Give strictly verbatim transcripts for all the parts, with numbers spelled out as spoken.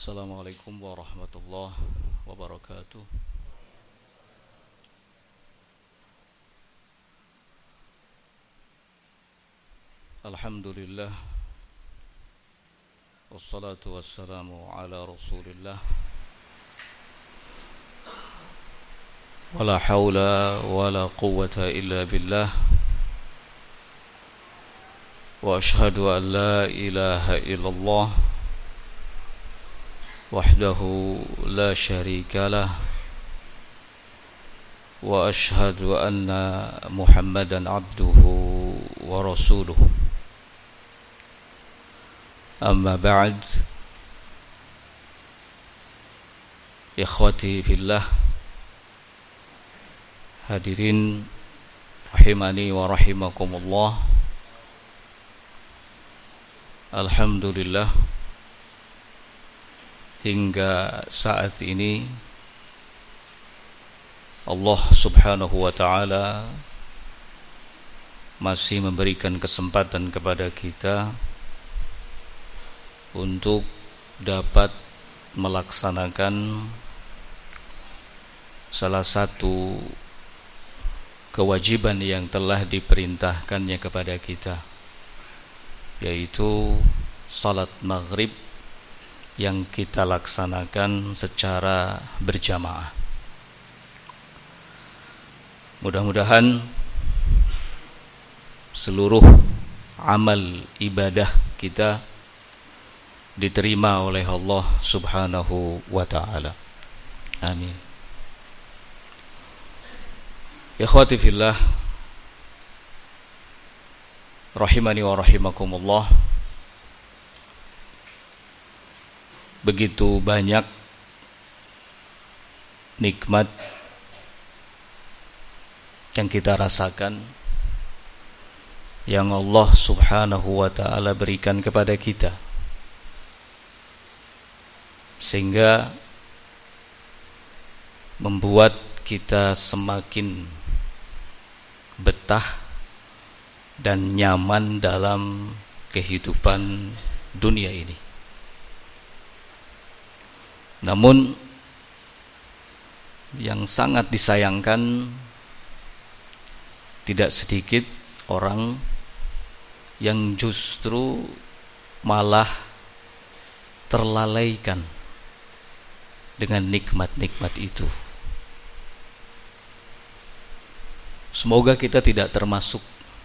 Assalamualaikum warahmatullahi wabarakatuh. Alhamdulillah, wassalatu wassalamu ala rasulillah, wala hawla wala quwwata illa billah, wa ashhadu an la ilaha illallah wahdahu la syarika lah, wa ashhadu anna Muhammadan abduhu wa rasuluh. Amma ba'd, ikhwati fillah, hadirin rahimani wa rahimakumullah. Alhamdulillah, hingga saat ini Allah subhanahu wa ta'ala masih memberikan kesempatan kepada kita untuk dapat melaksanakan salah satu kewajiban yang telah diperintahkannya kepada kita, yaitu salat maghrib yang kita laksanakan secara berjamaah. Mudah-mudahan seluruh amal ibadah kita diterima oleh Allah subhanahu wa ta'ala. Amin. Ikhwati fillah, rahimani wa rahimakumullah. Begitu banyak nikmat yang kita rasakan, yang Allah subhanahu wa ta'ala berikan kepada kita, sehingga membuat kita semakin betah dan nyaman dalam kehidupan dunia ini. Namun yang sangat disayangkan, tidak sedikit orang yang justru malah terlalaikan dengan nikmat-nikmat itu. Semoga kita tidak termasuk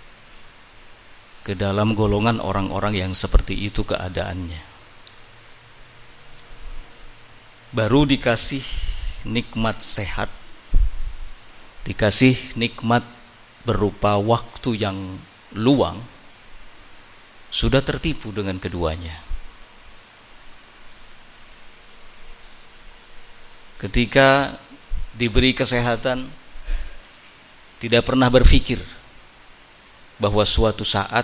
ke dalam golongan orang-orang yang seperti itu keadaannya. Baru dikasih nikmat sehat, dikasih nikmat berupa waktu yang luang, sudah tertipu dengan keduanya. Ketika diberi kesehatan, tidak pernah berpikir bahwa suatu saat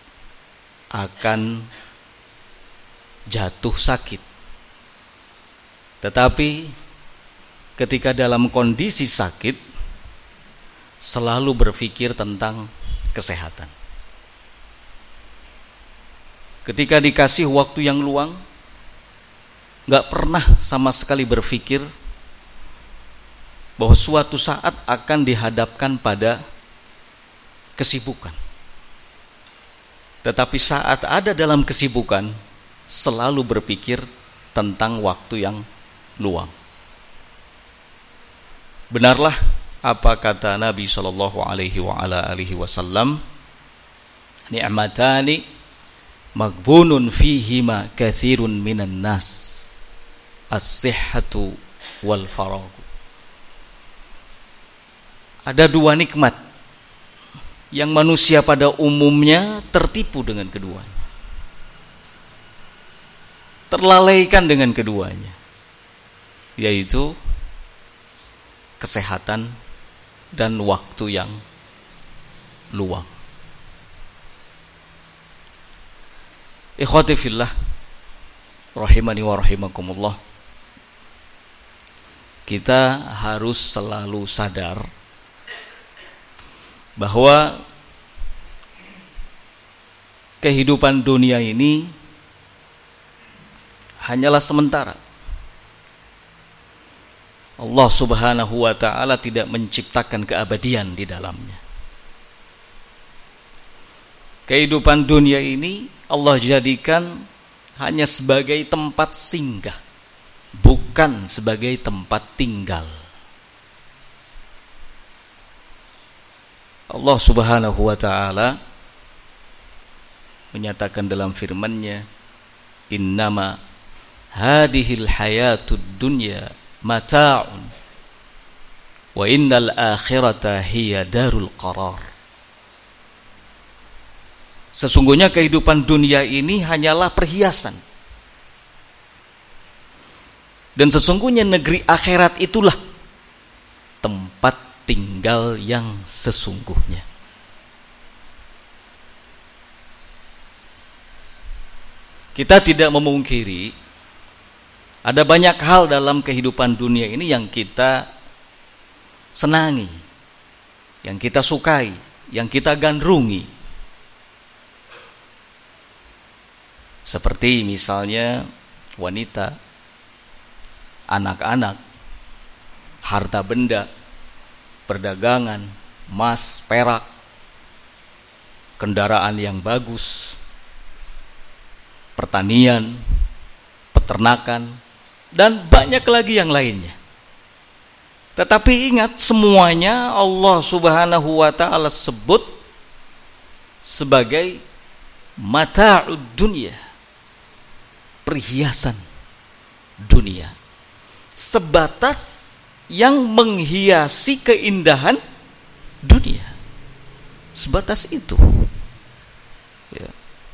akan jatuh sakit. Tetapi ketika dalam kondisi sakit, selalu berpikir tentang kesehatan. Ketika dikasih waktu yang luang, gak pernah sama sekali berpikir bahwa suatu saat akan dihadapkan pada kesibukan. Tetapi saat ada dalam kesibukan, selalu berpikir tentang waktu yang luang. Benarlah apa kata Nabi sallallahu alaihi wa ala alihi wasallam, ni'matani maghbunun fihima katsirun minan nas, as-sihhatu wal faragh. Ada dua nikmat yang manusia pada umumnya tertipu dengan keduanya, terlalaikan dengan keduanya, yaitu kesehatan dan waktu yang luang. Ikhwati fillah, rahimani wa rahimakumullah. Kita harus selalu sadar bahwa kehidupan dunia ini hanyalah sementara. Allah Subhanahu wa ta'ala tidak menciptakan keabadian di dalamnya. Kehidupan dunia ini Allah jadikan hanya sebagai tempat singgah, bukan sebagai tempat tinggal. Allah Subhanahu wa ta'ala menyatakan dalam firman-Nya, innama hadhil hayatud dunya mata'un wa innal akhirata hiya darul qarar. Sesungguhnya kehidupan dunia ini hanyalah perhiasan, dan sesungguhnya negeri akhirat itulah tempat tinggal yang sesungguhnya. Kita tidak memungkiri ada banyak hal dalam kehidupan dunia ini yang kita senangi, yang kita sukai, yang kita gandrungi. Seperti misalnya wanita, anak-anak, harta benda, perdagangan, emas, perak, kendaraan yang bagus, pertanian, peternakan, dan banyak lagi yang lainnya. Tetapi ingat, semuanya Allah Subhanahu wa ta'ala sebut sebagai mata'ud dunya, perhiasan dunia, sebatas yang menghiasi keindahan dunia, sebatas itu ya.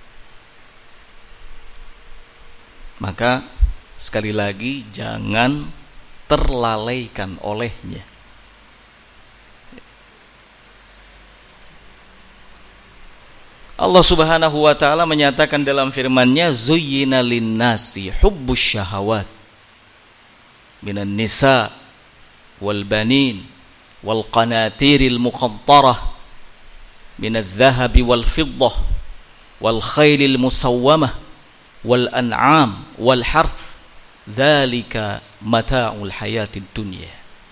Maka sekali lagi jangan terlalaikan olehnya. Allah Subhanahu wa ta'ala menyatakan dalam firman-Nya, zuyyina lin-nasi hubbus syahawat minan nisa wal banin wal qanatiril muqantarah minadh dhahabi wal fiddah wal khailil musawwamah wal an'am wal harth dzalika mata'ul hayatid dunya.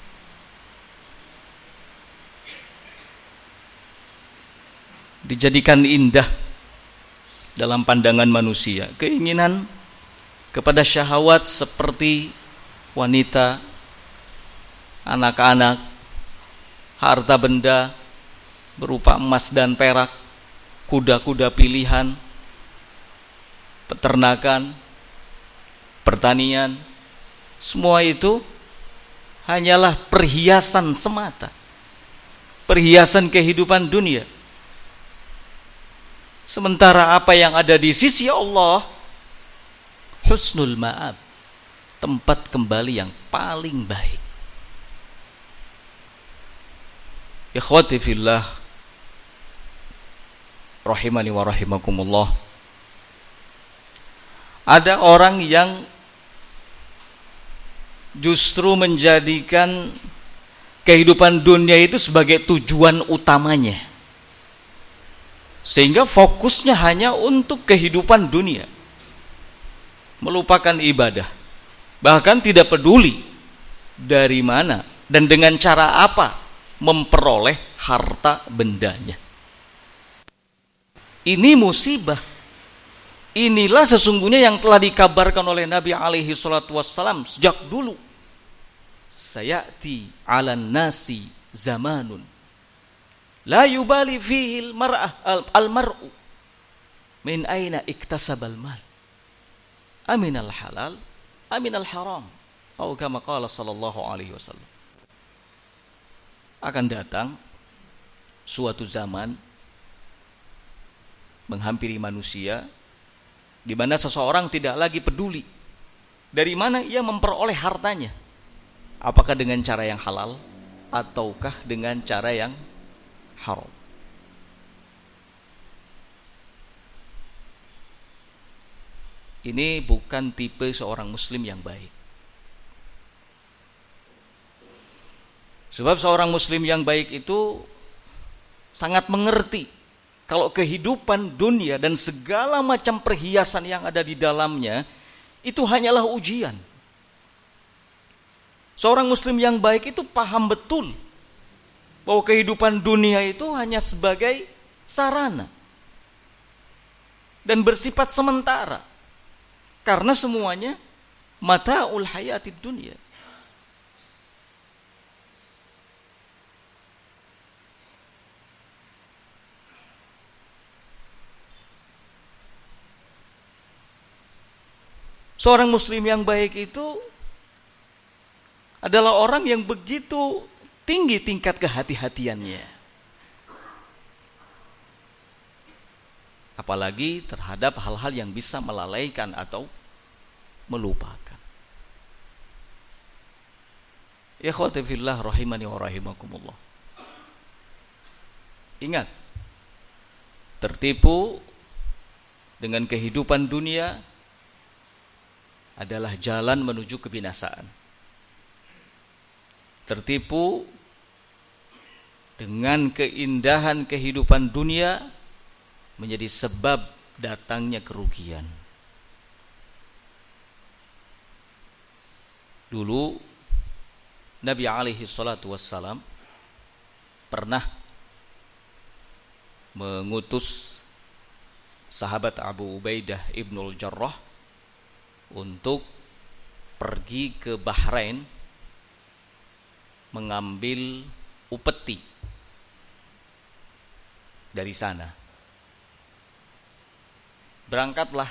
Dijadikan indah dalam pandangan manusia keinginan kepada syahwat seperti wanita, anak-anak, harta benda berupa emas dan perak, kuda-kuda pilihan, peternakan, pertanian, semua itu hanyalah perhiasan semata, perhiasan kehidupan dunia. Sementara apa yang ada di sisi Allah, husnul ma'ab, tempat kembali yang paling baik. Ikhwati fillah, rahimani wa rahimakumullah. Ada orang yang justru menjadikan kehidupan dunia itu sebagai tujuan utamanya, sehingga fokusnya hanya untuk kehidupan dunia, melupakan ibadah, bahkan tidak peduli dari mana dan dengan cara apa memperoleh harta bendanya. Ini musibah. Inilah sesungguhnya yang telah dikabarkan oleh Nabi alaihi salatu wassalam sejak dulu. Sayati 'alan nasi zamanun la yubali fihi al-mar'ah al-mar'u min aina iktasabal mal aminal halal aminal haram atau kama qala sallallahu alaihi wasallam. Akan datang suatu zaman menghampiri manusia di mana seseorang tidak lagi peduli dari mana ia memperoleh hartanya, apakah dengan cara yang halal ataukah dengan cara yang haram. Ini bukan tipe seorang muslim yang baik. Sebab seorang muslim yang baik itu sangat mengerti kalau kehidupan dunia dan segala macam perhiasan yang ada di dalamnya itu hanyalah ujian. Seorang muslim yang baik itu paham betul bahwa kehidupan dunia itu hanya sebagai sarana dan bersifat sementara, karena semuanya mata'ul hayatid dunya. Seorang muslim yang baik itu adalah orang yang begitu tinggi tingkat kehati-hatiannya, apalagi terhadap hal-hal yang bisa melalaikan atau melupakan. Ikhwati fillah rahimani wa rahimakumullah. Ingat, tertipu dengan kehidupan dunia adalah jalan menuju kebinasaan. Tertipu dengan keindahan kehidupan dunia menjadi sebab datangnya kerugian. Dulu Nabi alaihi salatu wassalam pernah mengutus sahabat Abu Ubaidah ibnul Jarrah untuk pergi ke Bahrain mengambil upeti dari sana. Berangkatlah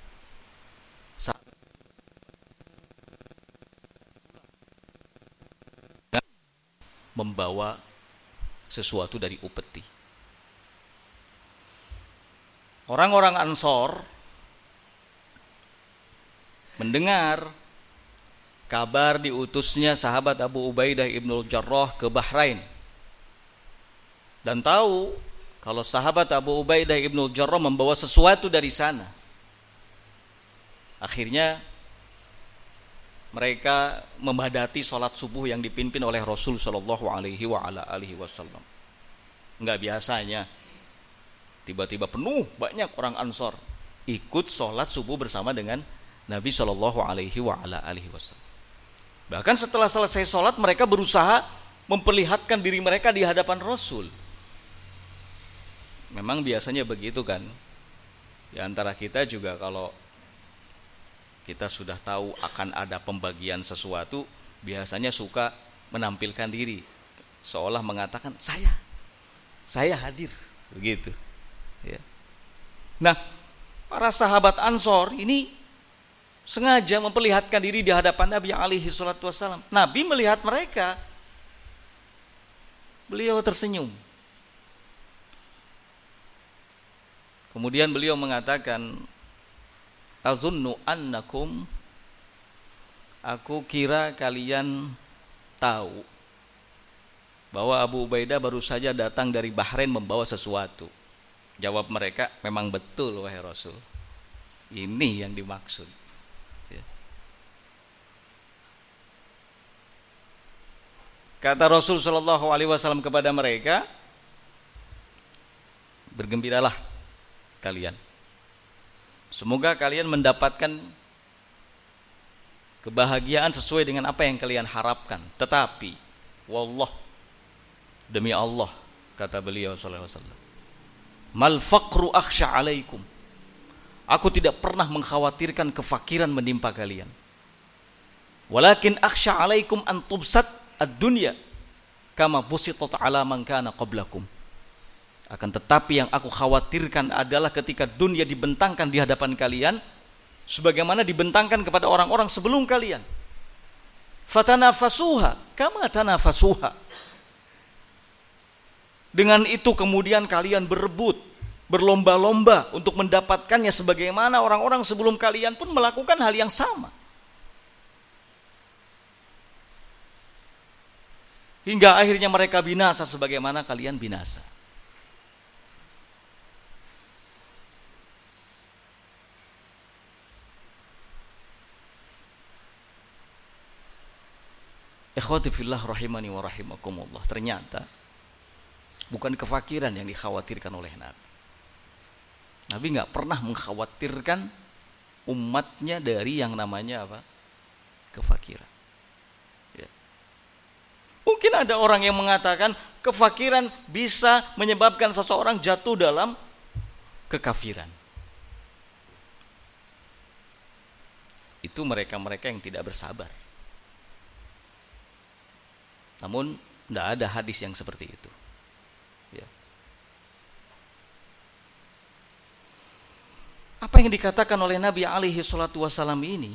membawa sesuatu dari upeti. Orang-orang Ansor mendengar kabar diutusnya sahabat Abu Ubaidah ibnul Jarrah ke Bahrain, dan tahu kalau sahabat Abu Ubaidah ibnul Jarrah membawa sesuatu dari sana. Akhirnya mereka memadati sholat subuh yang dipimpin oleh Rasul Shallallahu Alaihi Wasallam. Enggak biasanya tiba-tiba penuh banyak orang Ansor ikut sholat subuh bersama dengan Nabi Shallallahu Alaihi Wasallam. Bahkan setelah selesai sholat mereka berusaha memperlihatkan diri mereka di hadapan Rasul. Memang biasanya begitu kan. Di antara kita juga kalau kita sudah tahu akan ada pembagian sesuatu, biasanya suka menampilkan diri, seolah mengatakan saya, saya hadir, begitu. Ya. Nah, para sahabat Ansor ini sengaja memperlihatkan diri di hadapan Nabi alaihi salatu wassalam. Nabi melihat mereka, beliau tersenyum. Kemudian beliau mengatakan, azunnu annakum, aku kira kalian tahu bahwa Abu Ubaidah baru saja datang dari Bahrain membawa sesuatu. Jawab mereka, memang betul wahai Rasul, ini yang dimaksud. Ya. Kata Rasul Shallallahu Alaihi Wasallam kepada mereka, bergembiralah kalian, semoga kalian mendapatkan kebahagiaan sesuai dengan apa yang kalian harapkan. Tetapi wallah, demi Allah, kata beliau sallallahu alaihi wasallam, mal faqru akhsha alaikum, aku tidak pernah mengkhawatirkan kefakiran menimpa kalian. Walakin akhsha alaikum an tubsat ad-dunya kama busitat ala man kana qablakum. Akan tetapi yang aku khawatirkan adalah ketika dunia dibentangkan di hadapan kalian sebagaimana dibentangkan kepada orang-orang sebelum kalian. Fatanafasuha kama tanafasuha. Dengan itu kemudian kalian berebut, berlomba-lomba untuk mendapatkannya sebagaimana orang-orang sebelum kalian pun melakukan hal yang sama. Hingga akhirnya mereka binasa sebagaimana kalian binasa. Ikhwati fillah rahimani wa rahimakumullah. Ternyata bukan kefakiran yang dikhawatirkan oleh Nabi. Nabi gak pernah mengkhawatirkan umatnya dari yang namanya apa? Kefakiran. Ya. Mungkin ada orang yang mengatakan kefakiran bisa menyebabkan seseorang jatuh dalam kekafiran. Itu mereka-mereka yang tidak bersabar. Namun tidak ada hadis yang seperti itu. Ya. Apa yang dikatakan oleh Nabi alaihi salatu wasallam ini,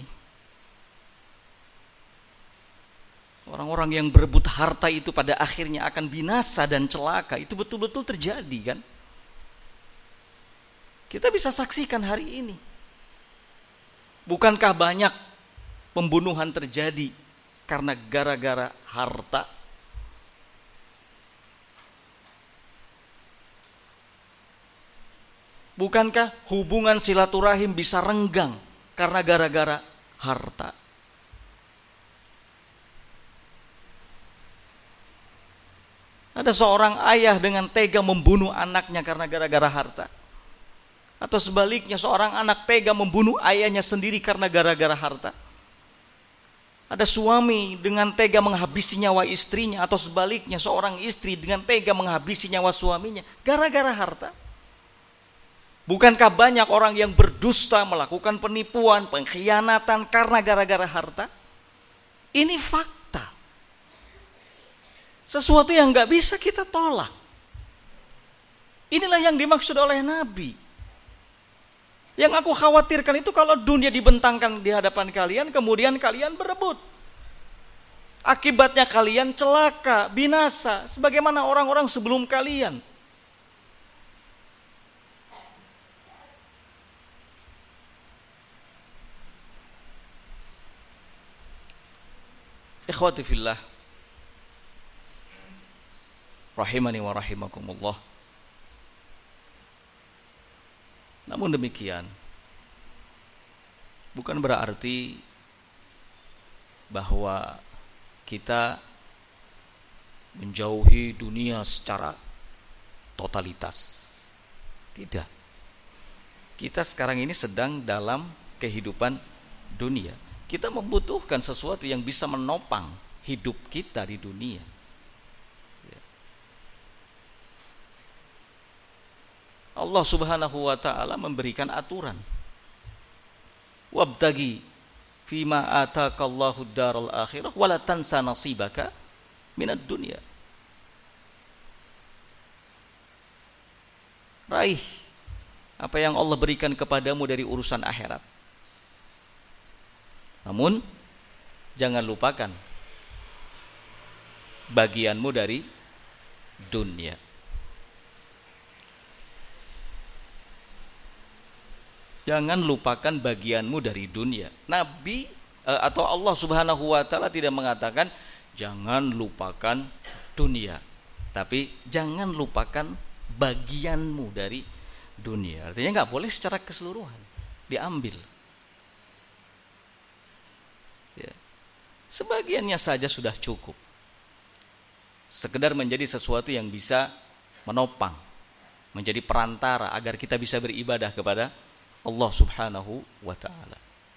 orang-orang yang berebut harta itu pada akhirnya akan binasa dan celaka, itu betul-betul terjadi kan? Kita bisa saksikan hari ini. Bukankah banyak pembunuhan terjadi karena gara-gara harta? Bukankah hubungan silaturahim bisa renggang karena gara-gara harta? Ada seorang ayah dengan tega membunuh anaknya karena gara-gara harta. Atau sebaliknya seorang anak tega membunuh ayahnya sendiri karena gara-gara harta. Ada suami dengan tega menghabisi nyawa istrinya, atau sebaliknya seorang istri dengan tega menghabisi nyawa suaminya gara-gara harta. Bukankah banyak orang yang berdusta, melakukan penipuan, pengkhianatan karena gara-gara harta? Ini fakta. Sesuatu yang gak bisa kita tolak. Inilah yang dimaksud oleh Nabi. Yang aku khawatirkan itu kalau dunia dibentangkan di hadapan kalian, kemudian kalian berebut. Akibatnya kalian celaka, binasa, sebagaimana orang-orang sebelum kalian. Ikhwati fillah, rahimani wa rahimakumullah. Namun demikian, bukan berarti bahwa kita menjauhi dunia secara totalitas. Tidak. Kita sekarang ini sedang dalam kehidupan dunia. Kita membutuhkan sesuatu yang bisa menopang hidup kita di dunia. Allah Subhanahu wa ta'ala memberikan aturan. Wabtagi fima atakallahu daral akhirah wala tansa nasibaka minad dunya. Raih apa yang Allah berikan kepadamu dari urusan akhirat. Namun jangan lupakan bagianmu dari dunia. Jangan lupakan bagianmu dari dunia. Nabi eh, atau Allah Subhanahu wa ta'ala tidak mengatakan jangan lupakan dunia, tapi jangan lupakan bagianmu dari dunia. Artinya nggak boleh secara keseluruhan diambil. Ya. Sebagiannya saja sudah cukup. Sekedar menjadi sesuatu yang bisa menopang, menjadi perantara agar kita bisa beribadah kepada Allah Subhanahu wa ta'ala.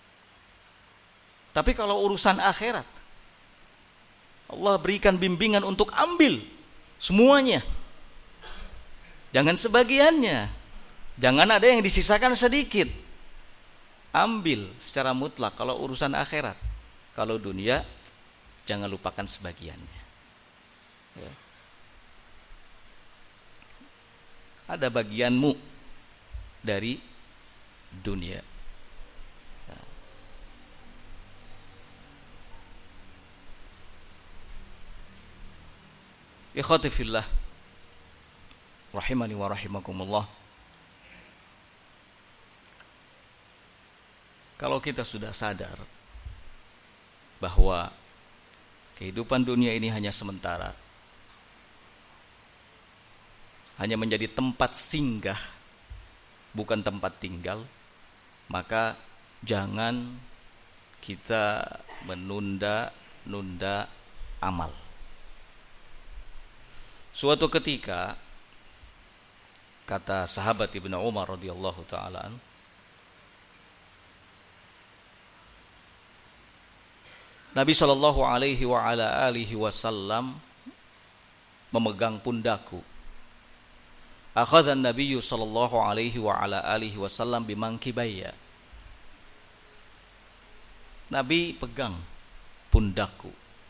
Tapi kalau urusan akhirat, Allah berikan bimbingan untuk ambil semuanya. Jangan sebagiannya. Jangan ada yang disisakan sedikit. Ambil secara mutlak kalau urusan akhirat. Kalau dunia, jangan lupakan sebagiannya. Ya. Ada bagianmu dari dunia. Nah. Ikhwati fillah, rahimani wa rahimakumullah. Kalau kita sudah sadar bahwa kehidupan dunia ini hanya sementara, hanya menjadi tempat singgah, bukan tempat tinggal, maka jangan kita menunda-nunda amal. Suatu ketika, kata sahabat Ibnu Umar radhiyallahu ta'ala, Nabi Shallallahu Alaihi wa ala alihi Wasallam memegang pundakku. Akhadhan Nabiyyu Shallallahu Alaihi wa ala alihi Wasallam bimangkibayya. Nabi pegang pundakku.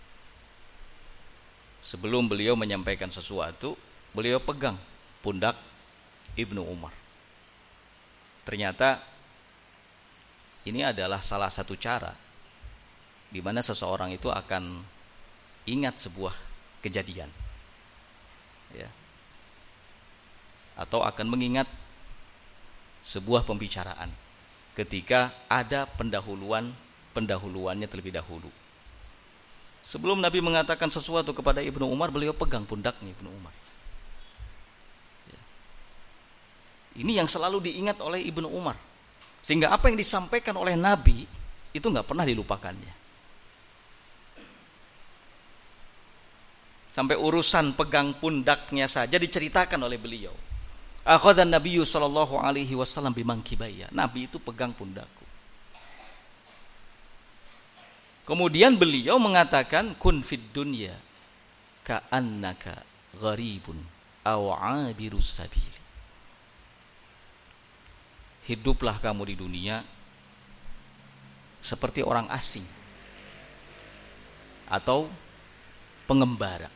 Sebelum beliau menyampaikan sesuatu, beliau pegang pundak Ibnu Umar. Ternyata ini adalah salah satu cara di mana seseorang itu akan ingat sebuah kejadian, ya, atau akan mengingat sebuah pembicaraan ketika ada pendahuluan pendahuluannya terlebih dahulu. Sebelum Nabi mengatakan sesuatu kepada Ibnu Umar, beliau pegang pundaknya Ibnu Umar. Ya. Ini yang selalu diingat oleh Ibnu Umar, sehingga apa yang disampaikan oleh Nabi itu nggak pernah dilupakannya. Sampai urusan pegang pundaknya saja diceritakan oleh beliau. Akhadhan Nabiyyu sallallahu alaihi wasallam bimangkibayya. Nabi itu pegang pundakku. Kemudian beliau mengatakan kun fid dunya ka'annaka gharibun aw 'abirus sabil. Hiduplah kamu di dunia seperti orang asing atau pengembara.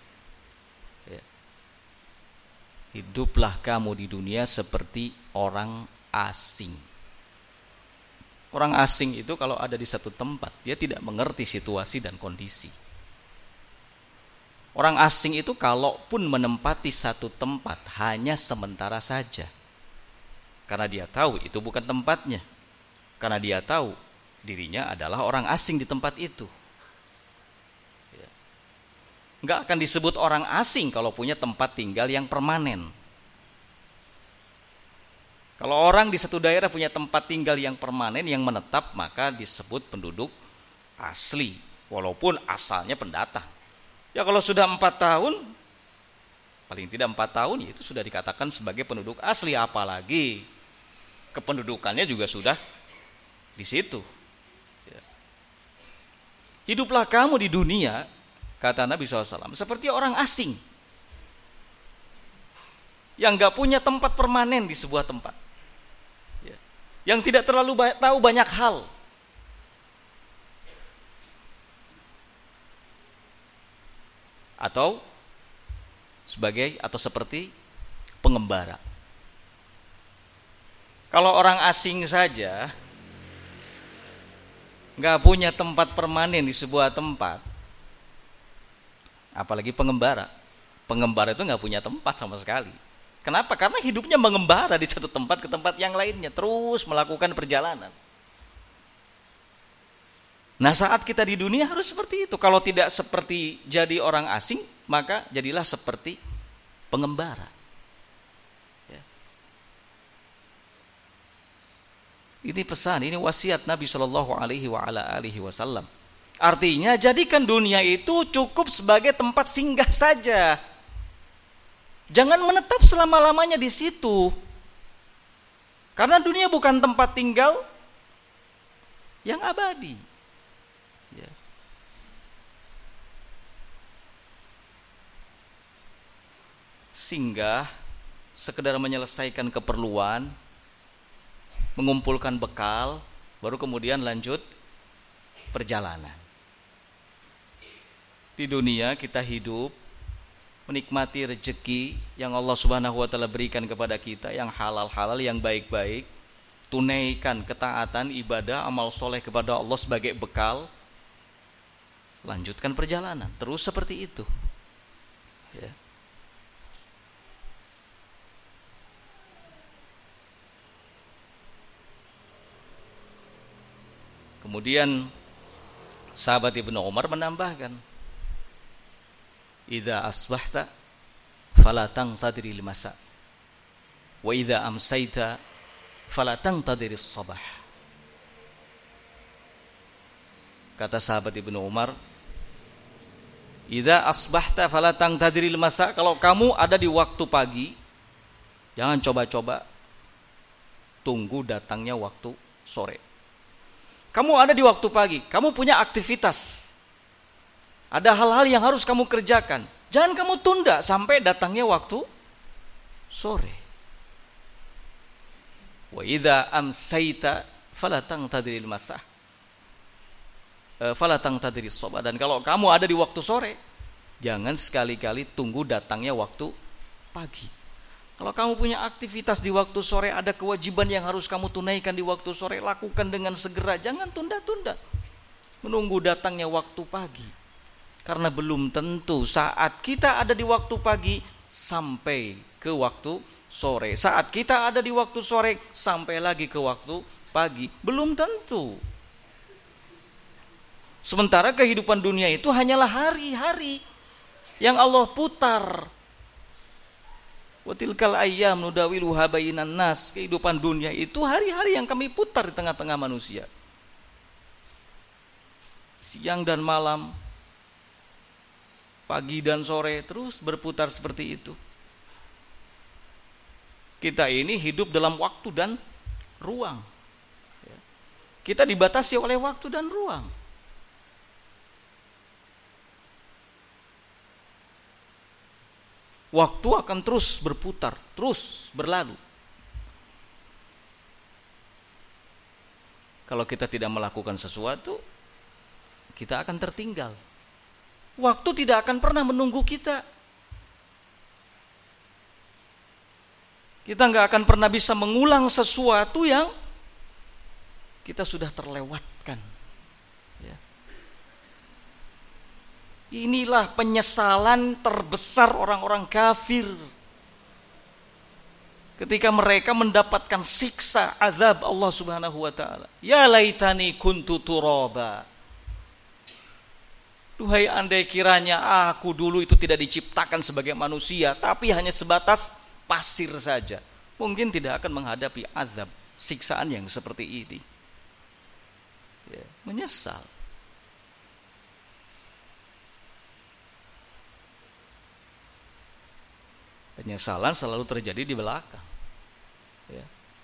Hiduplah kamu di dunia seperti orang asing. Orang asing itu kalau ada di satu tempat, dia tidak mengerti situasi dan kondisi. Orang asing itu kalaupun menempati satu tempat hanya sementara saja. Karena dia tahu itu bukan tempatnya. Karena dia tahu dirinya adalah orang asing di tempat itu. Enggak akan disebut orang asing kalau punya tempat tinggal yang permanen. Kalau orang di satu daerah punya tempat tinggal yang permanen, yang menetap, maka disebut penduduk asli, walaupun asalnya pendatang. Ya kalau sudah empat tahun, paling tidak empat tahun, ya itu sudah dikatakan sebagai penduduk asli, apalagi kependudukannya juga sudah di situ. Hiduplah kamu di dunia, kata Nabi shallallahu alaihi wasallam, seperti orang asing yang gak punya tempat permanen di sebuah tempat, ya, yang tidak terlalu ba- tahu banyak hal. Atau sebagai atau seperti pengembara. Kalau orang asing saja gak punya tempat permanen di sebuah tempat, apalagi pengembara. Pengembara itu nggak punya tempat sama sekali. Kenapa? Karena hidupnya mengembara di satu tempat ke tempat yang lainnya, terus melakukan perjalanan. Nah, saat kita di dunia harus seperti itu. Kalau tidak seperti jadi orang asing, maka jadilah seperti pengembara. Ya. Ini pesan, ini wasiat Nabi Shallallahu Alaihi Wasallam. Artinya jadikan dunia itu cukup sebagai tempat singgah saja. Jangan menetap selama-lamanya di situ. Karena dunia bukan tempat tinggal yang abadi. Ya. Singgah sekedar menyelesaikan keperluan, mengumpulkan bekal, baru kemudian lanjut perjalanan. Di dunia kita hidup menikmati rezeki yang Allah Subhanahu wa taala berikan kepada kita, yang halal-halal, yang baik-baik. Tunaikan ketaatan, ibadah, amal soleh kepada Allah sebagai bekal. Lanjutkan perjalanan, terus seperti itu. Ya. Kemudian sahabat Ibnu Umar menambahkan, idza asbahta fala tantadhir al-masa wa idza amsayta fala tantadhir as-sabah. Kata sahabat Ibnu Umar, idza asbahta fala tantadhir al-masa, kalau kamu ada di waktu pagi, jangan coba-coba tunggu datangnya waktu sore. Kamu ada di waktu pagi, kamu punya aktivitas Ada hal-hal yang harus kamu kerjakan. Jangan kamu tunda sampai datangnya waktu sore. Wa idza amsayta fala tangtadiril masah. E, fala tangtadiril sabah. Dan kalau kamu ada di waktu sore, jangan sekali-kali tunggu datangnya waktu pagi. Kalau kamu punya aktivitas di waktu sore, ada kewajiban yang harus kamu tunaikan di waktu sore, lakukan dengan segera. Jangan tunda-tunda menunggu datangnya waktu pagi. Karena belum tentu saat kita ada di waktu pagi sampai ke waktu sore. Saat kita ada di waktu sore sampai lagi ke waktu pagi. Belum tentu. Sementara kehidupan dunia itu hanyalah hari-hari yang Allah putar. Wa tilkal ayyam nudawiluha bainan nas. Kehidupan dunia itu hari-hari yang kami putar di tengah-tengah manusia. Siang dan malam, pagi dan sore, terus berputar seperti itu. Kita ini hidup dalam waktu dan ruang. Kita dibatasi oleh waktu dan ruang. Waktu akan terus berputar, terus berlalu. Kalau kita tidak melakukan sesuatu, kita akan tertinggal. Waktu tidak akan pernah menunggu kita. Kita nggak akan pernah bisa mengulang sesuatu yang kita sudah terlewatkan. Ya. Inilah penyesalan terbesar orang-orang kafir. Ketika mereka mendapatkan siksa azab Allah Subhanahu wa taala. Ya laitani kuntu turaba. Duhai andai kiranya aku dulu itu tidak diciptakan sebagai manusia, tapi hanya sebatas pasir saja, mungkin tidak akan menghadapi azab, siksaan yang seperti ini. Ya, menyesal. Penyesalan selalu terjadi di belakang. Ya.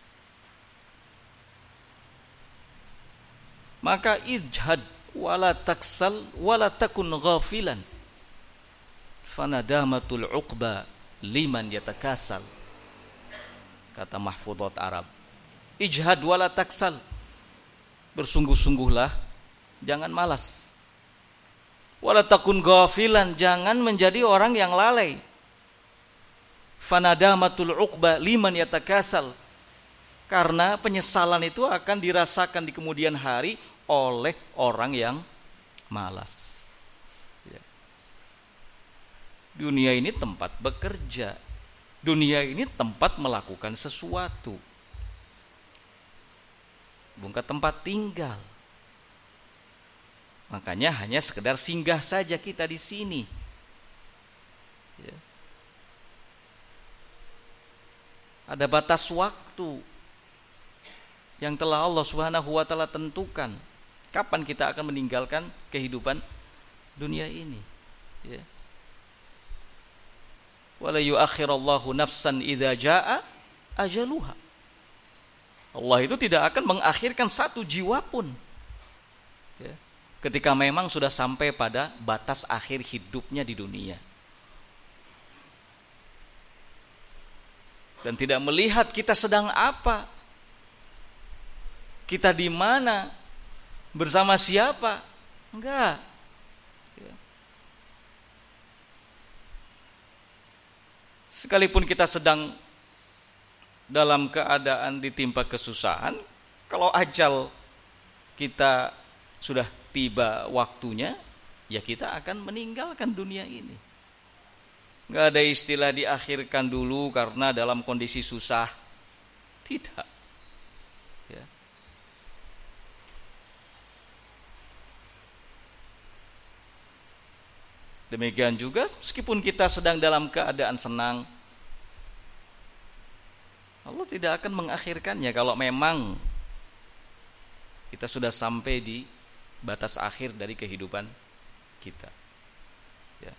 Maka ijhad wala taksal wala takun ghafilan fanadamatul uqba liman yatakasal, kata mahfudhat Arab. Ijhad wala taksal, bersungguh-sungguhlah, jangan malas. Wala takun ghafilan, jangan menjadi orang yang lalai. Fanadamatul uqba liman yatakasal, karena penyesalan itu akan dirasakan di kemudian hari oleh orang yang malas. Ya. Dunia ini tempat bekerja. Dunia ini tempat melakukan sesuatu. Bukan tempat tinggal. Makanya hanya sekedar singgah saja kita di sini. Ya. Ada batas waktu yang telah Allah Subhanahu wa taala tentukan. Kapan kita akan meninggalkan kehidupan dunia ini? Ya. Wala yuakhirallahu nafsan idza jaa ajaluha. Allah itu tidak akan mengakhirkan satu jiwa pun. Ya. Ketika memang sudah sampai pada batas akhir hidupnya di dunia. Dan tidak melihat kita sedang apa. Kita di mana? Bersama siapa? Enggak. Ya. Sekalipun kita sedang dalam keadaan ditimpa kesusahan, kalau ajal kita sudah tiba waktunya, ya kita akan meninggalkan dunia ini. Enggak ada istilah diakhirkan dulu karena dalam kondisi susah. Tidak. Ya. Demikian juga meskipun kita sedang dalam keadaan senang, Allah tidak akan mengakhirkannya kalau memang kita sudah sampai di batas akhir dari kehidupan kita. Ya.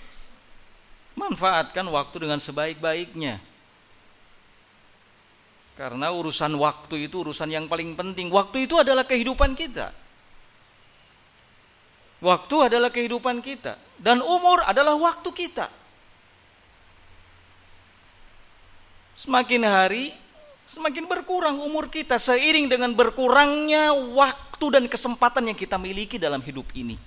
Manfaatkan waktu dengan sebaik-baiknya. Karena urusan waktu itu urusan yang paling penting. Waktu itu adalah kehidupan kita. Waktu adalah kehidupan kita. Dan umur adalah waktu kita. Semakin hari, semakin berkurang umur kita. Seiring dengan berkurangnya waktu dan kesempatan yang kita miliki dalam hidup ini.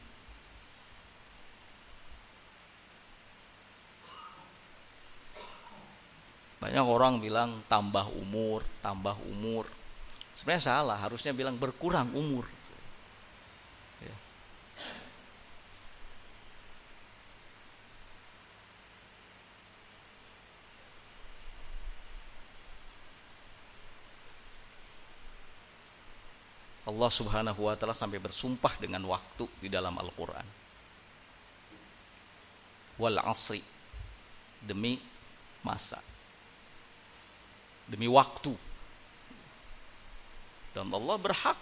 Banyak orang bilang tambah umur, tambah umur. Sebenarnya salah, harusnya bilang berkurang umur. Ya. Allah Subhanahu wa taala sampai bersumpah dengan waktu di dalam Al-Qur'an. Wal 'asri, demi masa. Demi waktu. Dan Allah berhak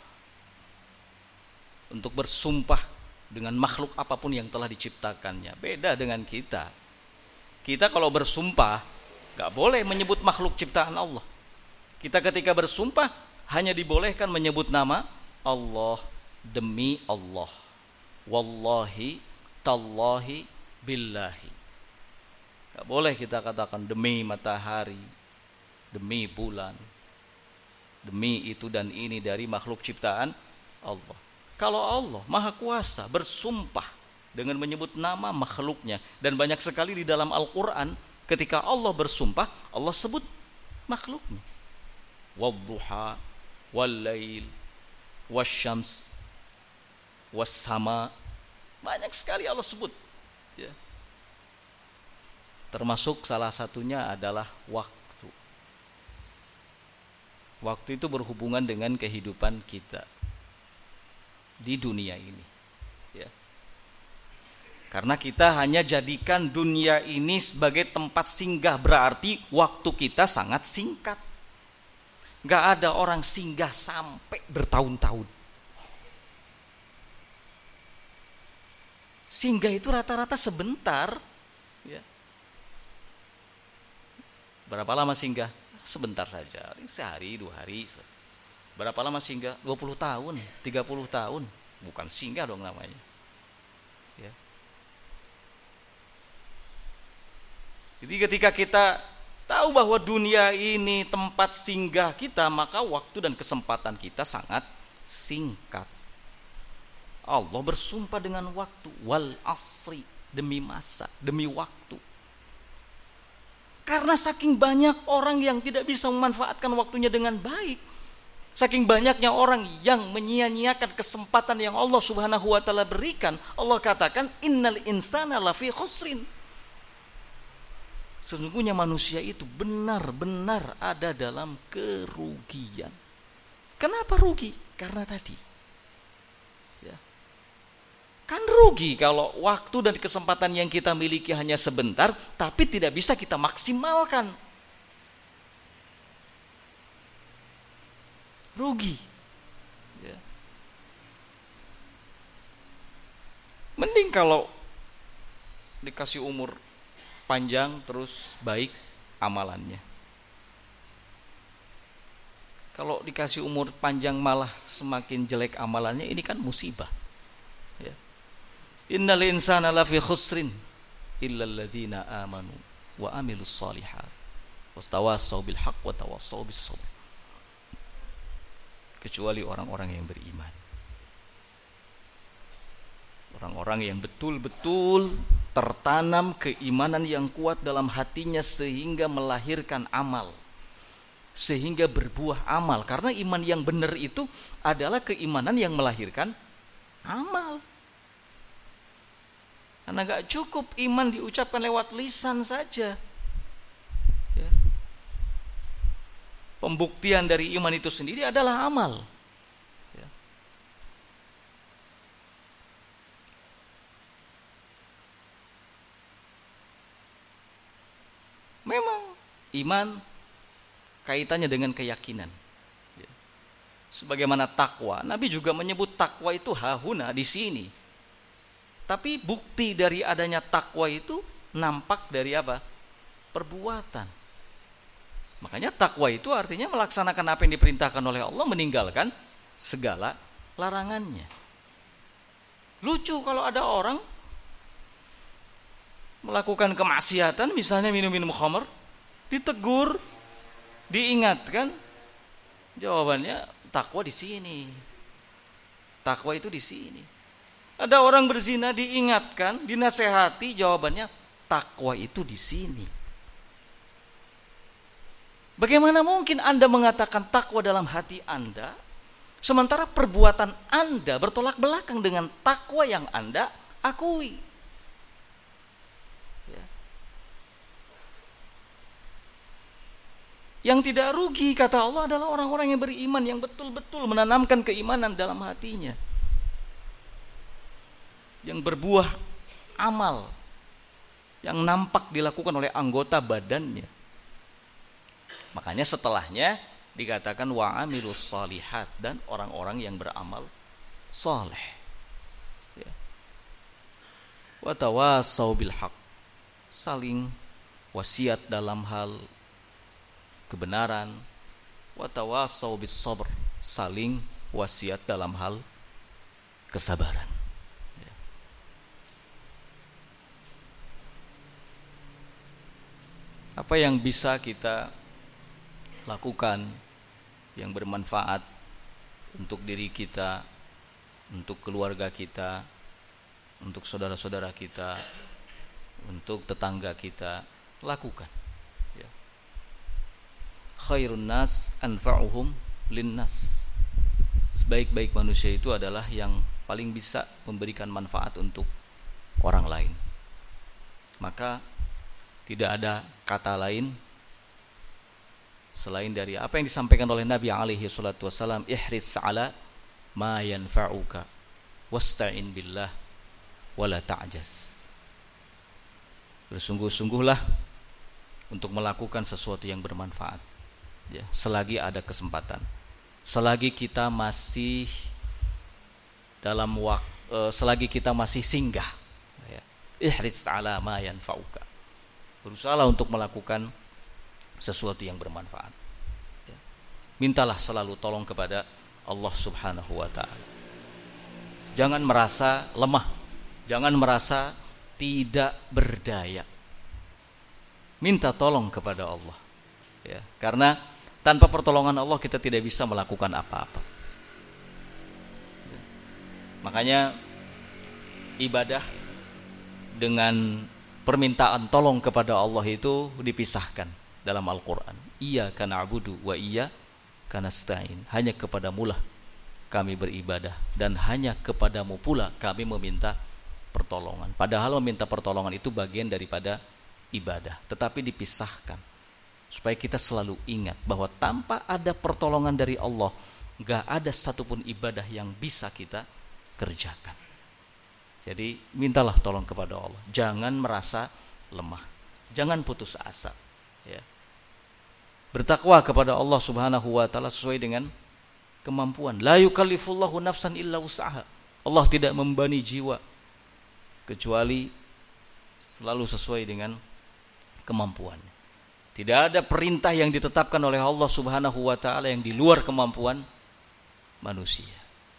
untuk bersumpah dengan makhluk apapun yang telah diciptakannya. Beda dengan kita. Kita kalau bersumpah gak boleh menyebut makhluk ciptaan Allah. Kita ketika bersumpah hanya dibolehkan menyebut nama Allah, demi Allah, wallahi, tallahi, billahi. Gak boleh kita katakan demi matahari, demi bulan, demi itu dan ini dari makhluk ciptaan Allah. Kalau Allah Maha Kuasa bersumpah dengan menyebut nama makhluknya, dan banyak sekali di dalam Al-Quran ketika Allah bersumpah, Allah sebut makhluknya. Wadduha, wallail, wasyams, wassama. Banyak sekali Allah sebut. Ya. Termasuk salah satunya adalah waktu. Waktu itu berhubungan dengan kehidupan kita di dunia ini, ya. Karena kita hanya jadikan dunia ini sebagai tempat singgah, berarti waktu kita sangat singkat. Gak ada orang singgah sampai bertahun-tahun. Singgah itu rata-rata sebentar, ya. Berapa lama singgah? Sebentar saja, sehari, dua hari selesai. Berapa lama singgah? dua puluh tahun, tiga puluh tahun. Bukan singgah dong namanya. Ya. Jadi ketika kita tahu bahwa dunia ini tempat singgah kita, maka waktu dan kesempatan kita sangat singkat. Allah bersumpah dengan waktu, wal asri, demi masa, demi waktu. Karena saking banyak orang yang tidak bisa memanfaatkan waktunya dengan baik. Saking banyaknya orang yang menyia-nyiakan kesempatan yang Allah Subhanahu wa taala berikan. Allah katakan innal insana lafi khusrin. Sesungguhnya manusia itu benar-benar ada dalam kerugian. Kenapa rugi? Karena tadi. Ya. Kan rugi kalau waktu dan kesempatan yang kita miliki hanya sebentar, tapi tidak bisa kita maksimalkan. Rugi. Ya. Mending kalau dikasih umur panjang terus baik amalannya. Kalau dikasih umur panjang malah semakin jelek amalannya, ini kan musibah. Ya. Innal insana lafi khusrin illal ladzina amanu wa amilus shalihat wastawassaw bil haqq wa tawassaw bis sabr. Kecuali orang-orang yang beriman. Orang-orang yang betul-betul tertanam keimanan yang kuat dalam hatinya sehingga melahirkan amal, sehingga berbuah amal. Karena iman yang benar itu adalah keimanan yang melahirkan amal. Karena gak cukup iman diucapkan lewat lisan saja, ya. Pembuktian dari iman itu sendiri adalah amal, ya. Memang iman kaitannya dengan keyakinan, ya. Sebagaimana takwa, Nabi juga menyebut takwa itu hahuna, di sini. Tapi bukti dari adanya takwa itu nampak dari apa? Perbuatan. Makanya takwa itu artinya melaksanakan apa yang diperintahkan oleh Allah, meninggalkan segala larangannya. Lucu kalau ada orang melakukan kemaksiatan, misalnya minum-minum khamr, ditegur, diingatkan, jawabannya takwa di sini. Takwa itu di sini. Ada orang berzina, diingatkan, dinasehati, jawabannya takwa itu di sini. Bagaimana mungkin Anda mengatakan takwa dalam hati Anda, sementara perbuatan Anda bertolak belakang dengan takwa yang Anda akui? Ya. Yang tidak rugi, kata Allah, adalah orang-orang yang beriman, yang betul-betul menanamkan keimanan dalam hatinya, yang berbuah amal yang nampak dilakukan oleh anggota badannya. Makanya setelahnya dikatakan wa amilus shalihat, dan orang-orang yang beramal saleh. Ya. Wa tawasau bil haq, saling wasiat dalam hal kebenaran. Wa tawasau bis sabr, saling wasiat dalam hal kesabaran. Ya. Apa yang bisa kita lakukan yang bermanfaat untuk diri kita, untuk keluarga kita, untuk saudara-saudara kita, untuk tetangga kita, lakukan. Ya. Khairun nas anfa'uhum linnas. Sebaik-baik manusia itu adalah yang paling bisa memberikan manfaat untuk orang lain. Maka tidak ada kata lain selain dari apa yang disampaikan oleh Nabi alaihi salatu wasallam, ihris ala ma yanfa'uka wasta'in billah wala ta'jaz. Bersungguh-sungguhlah untuk melakukan sesuatu yang bermanfaat, ya, selagi ada kesempatan, selagi kita masih dalam waktu, selagi kita masih singgah, ya. Ihris ala ma yanfa'uka, berusahalah untuk melakukan sesuatu yang bermanfaat. Ya. Mintalah selalu tolong kepada Allah Subhanahu wa ta'ala. Jangan merasa lemah, jangan merasa tidak berdaya. Minta tolong kepada Allah. Ya, karena tanpa pertolongan Allah kita tidak bisa melakukan apa-apa. Ya. Makanya ibadah dengan permintaan tolong kepada Allah itu dipisahkan dalam Al-Quran. Iyyaka na'budu wa iyyaka nasta'in. Hanya kepadamu lah kami beribadah, dan hanya kepadamu pula kami meminta pertolongan. Padahal meminta pertolongan itu bagian daripada ibadah, tetapi dipisahkan supaya kita selalu ingat bahwa tanpa ada pertolongan dari Allah, gak ada satupun ibadah yang bisa kita kerjakan. Jadi mintalah tolong kepada Allah. Jangan merasa lemah, jangan putus asa, ya. Bertakwa kepada Allah Subhanahu wa ta'ala sesuai dengan kemampuan. La yukallifullahu nafsan illa wus'aha. Allah tidak membebani jiwa kecuali selalu sesuai dengan kemampuannya. Tidak ada perintah yang ditetapkan oleh Allah Subhanahu wa ta'ala yang di luar kemampuan manusia.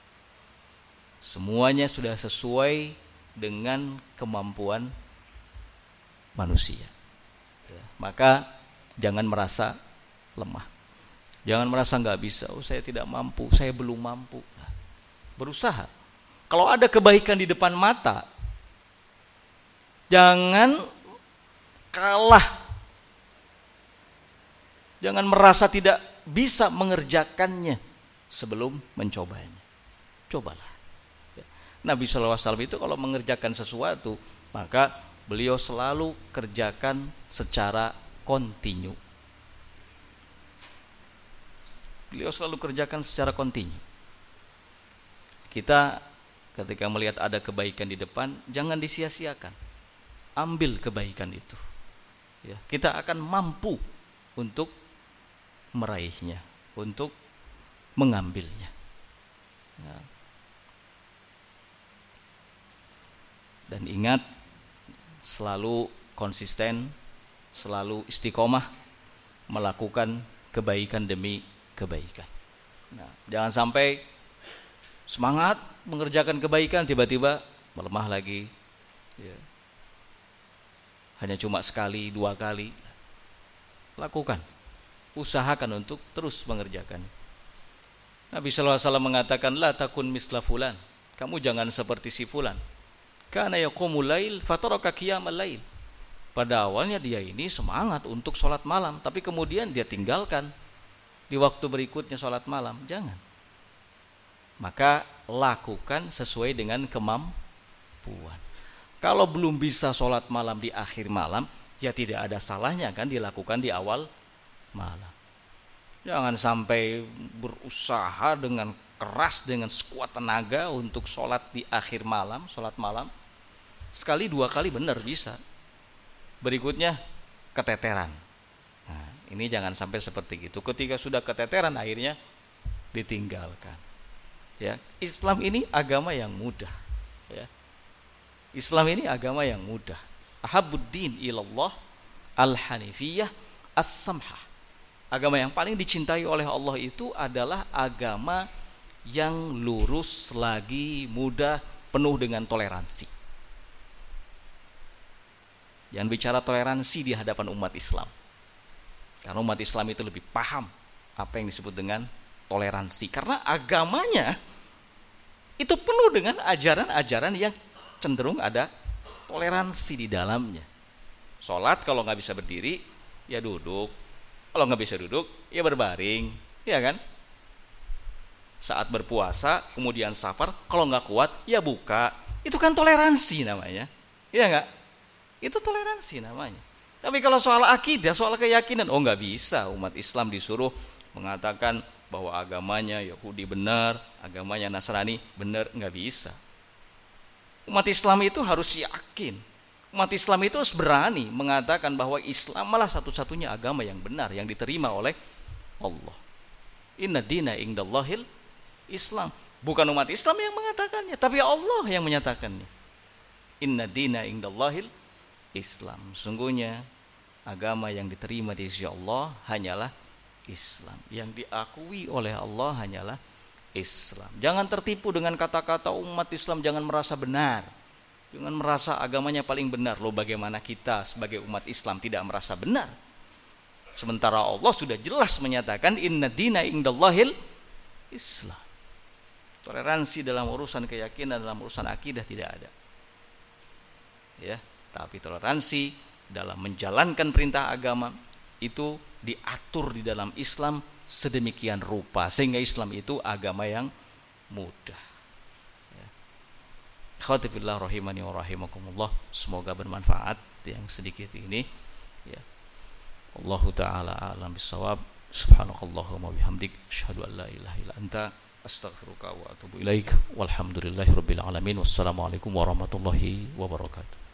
Semuanya sudah sesuai dengan kemampuan manusia, ya. Maka jangan merasa lemah, jangan merasa nggak bisa. Oh, saya tidak mampu, saya belum mampu. Nah, berusaha. Kalau ada kebaikan di depan mata, jangan kalah, jangan merasa tidak bisa mengerjakannya sebelum mencobanya. Cobalah. Nabi shallallahu alaihi wasallam itu kalau mengerjakan sesuatu, maka beliau selalu kerjakan secara kontinu. Beliau selalu kerjakan secara kontinu. Kita ketika melihat ada kebaikan di depan, jangan disia-siakan. Ambil kebaikan itu. Ya, kita akan mampu untuk meraihnya, untuk mengambilnya. Ya. Dan ingat, selalu konsisten, selalu istiqomah melakukan kebaikan demi kebaikan. Nah, jangan sampai semangat mengerjakan kebaikan tiba-tiba melemah lagi, ya. Hanya cuma sekali, dua kali. Lakukan, usahakan untuk terus mengerjakan. Nabi shallallahu alaihi wasallam mengatakan, la takun misla fulan, kamu jangan seperti si fulan, kana yaqumul lail fataraka qiyamal lail. Pada awalnya dia ini semangat untuk sholat malam, tapi kemudian dia tinggalkan di waktu berikutnya sholat malam. Jangan. Maka lakukan sesuai dengan kemampuan. Kalau belum bisa sholat malam di akhir malam, ya tidak ada salahnya kan dilakukan di awal malam. Jangan sampai berusaha dengan keras, dengan sekuat tenaga untuk sholat di akhir malam, sholat malam. Sekali dua kali benar bisa. Berikutnya keteteran. Nah, ini jangan sampai seperti itu. Ketika sudah keteteran akhirnya ditinggalkan. Ya, Islam ini agama yang mudah. Ya. Islam ini agama yang mudah. Ahabbuddin ilallah al-hanifiyah as-samhah. Agama yang paling dicintai oleh Allah itu adalah agama yang lurus lagi, mudah, penuh dengan toleransi. Jangan bicara toleransi di hadapan umat Islam. Karena umat Islam itu lebih paham apa yang disebut dengan toleransi. Karena agamanya itu penuh dengan ajaran-ajaran yang cenderung ada toleransi di dalamnya. Sholat kalau nggak bisa berdiri, ya duduk. Kalau nggak bisa duduk, ya berbaring, ya kan? Saat berpuasa, kemudian safar, kalau nggak kuat, ya buka. Itu kan toleransi namanya, ya nggak? Itu toleransi namanya. Tapi kalau soal akidah, soal keyakinan, oh nggak bisa. Umat Islam disuruh mengatakan bahwa agamanya Yahudi benar, agamanya Nasrani benar, nggak bisa. Umat Islam itu harus yakin. Umat Islam itu harus berani mengatakan bahwa Islam malah satu-satunya agama yang benar, yang diterima oleh Allah. Inna dina indallahil Islam. Bukan umat Islam yang mengatakannya, tapi Allah yang menyatakannya. Inna dina indallahil Islam. Sungguhnya agama yang diterima di sisi Allah hanyalah Islam. Yang diakui oleh Allah hanyalah Islam. Jangan tertipu dengan kata-kata umat Islam, jangan merasa benar, jangan merasa agamanya paling benar. Loh, bagaimana kita sebagai umat Islam tidak merasa benar? Sementara Allah sudah jelas menyatakan inna dina indallahil Islam. Toleransi dalam urusan keyakinan, dalam urusan akidah tidak ada. Ya, tapi toleransi dalam menjalankan perintah agama itu diatur di dalam Islam sedemikian rupa sehingga Islam itu agama yang mudah. Ya. Ikhwati fillah rahimani wa rahimakumullah, semoga bermanfaat yang sedikit ini. Ya. Allahu taala a'lam bissawab. Subhanakallahumma bihamdik asyhadu an la ilaha illa anta astaghfiruka wa atubu ilaik. Walhamdulillahirabbil alamin. Wassalamualaikum warahmatullahi wabarakatuh.